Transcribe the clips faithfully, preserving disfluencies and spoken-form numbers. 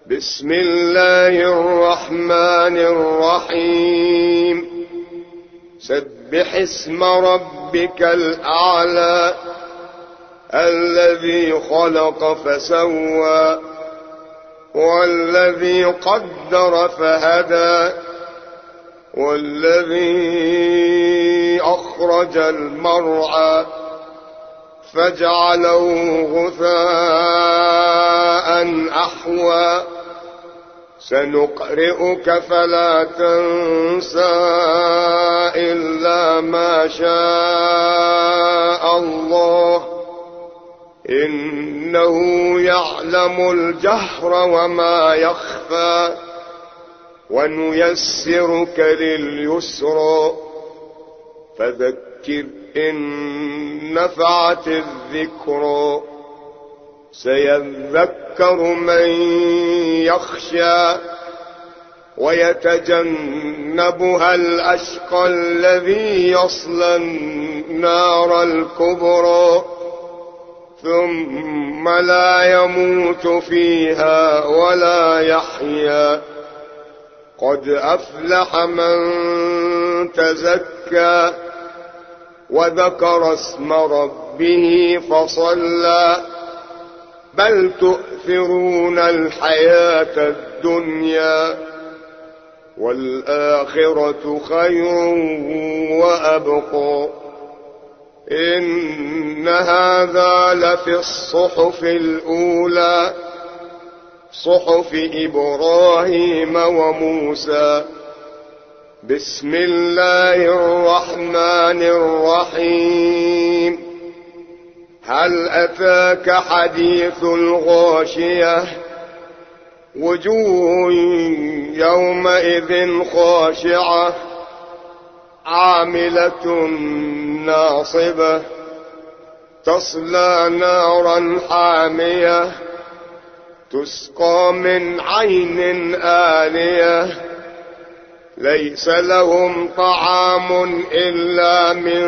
بسم الله الرحمن الرحيم سبح اسم ربك الأعلى الذي خلق فسوى والذي قدر فهدى والذي أخرج المرعى فجعله غثاء أحوى سنقرئك فلا تنسى إلا ما شاء الله إنه يعلم الجهر وما يخفى ونيسرك لليسرى فذكر إن نفعت الذكرى سيذكر من يخشى ويتجنبها الأشقى الذي يصلى النار الكبرى ثم لا يموت فيها ولا يحيا قد أفلح من تزكى وذكر اسم ربه فصلى بل تؤثرون الحياة الدنيا والآخرة خير وأبقى إن هذا لفي الصحف الأولى صحف إبراهيم وموسى بسم الله الرحمن الرحيم هل أتاك حديث الغاشية وجوه يومئذ خاشعة عاملة ناصبة تصلى نارا حامية تسقى من عين آنية ليس لهم طعام إلا من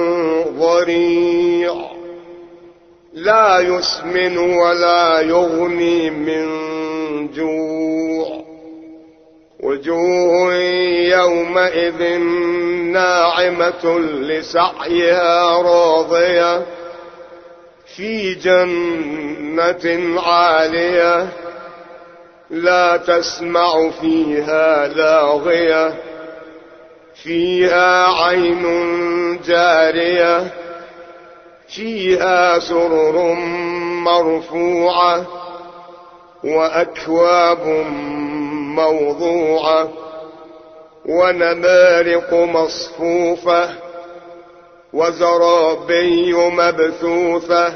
ضريع لا يسمن ولا يغني من جوع وجوه يومئذ ناعمة لسعيها راضية في جنة عالية لا تسمع فيها لاغية فيها عين جارية فيها سرر مرفوعة وأكواب موضوعة ونمارق مصفوفة وزرابي مبثوثة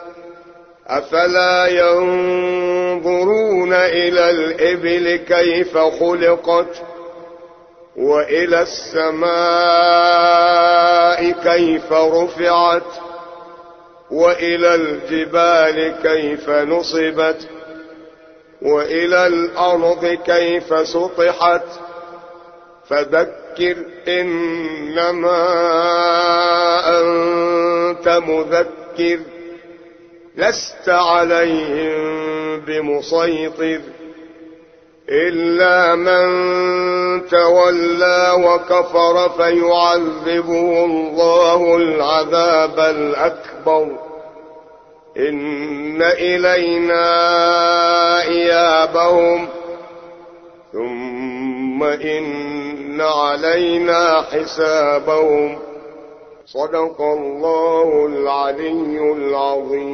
أفلا ينظرون إلى الإبل كيف خلقت وإلى السماء كيف رفعت وإلى الجبال كيف نصبت وإلى الأرض كيف سطحت فذكر إنما أنت مذكر لست عليهم بمسيطر إلا من تولى وكفر فيعذبه الله العذاب الأكبر إن إلينا إيابهم ثم إن علينا حسابهم صدق الله العلي العظيم.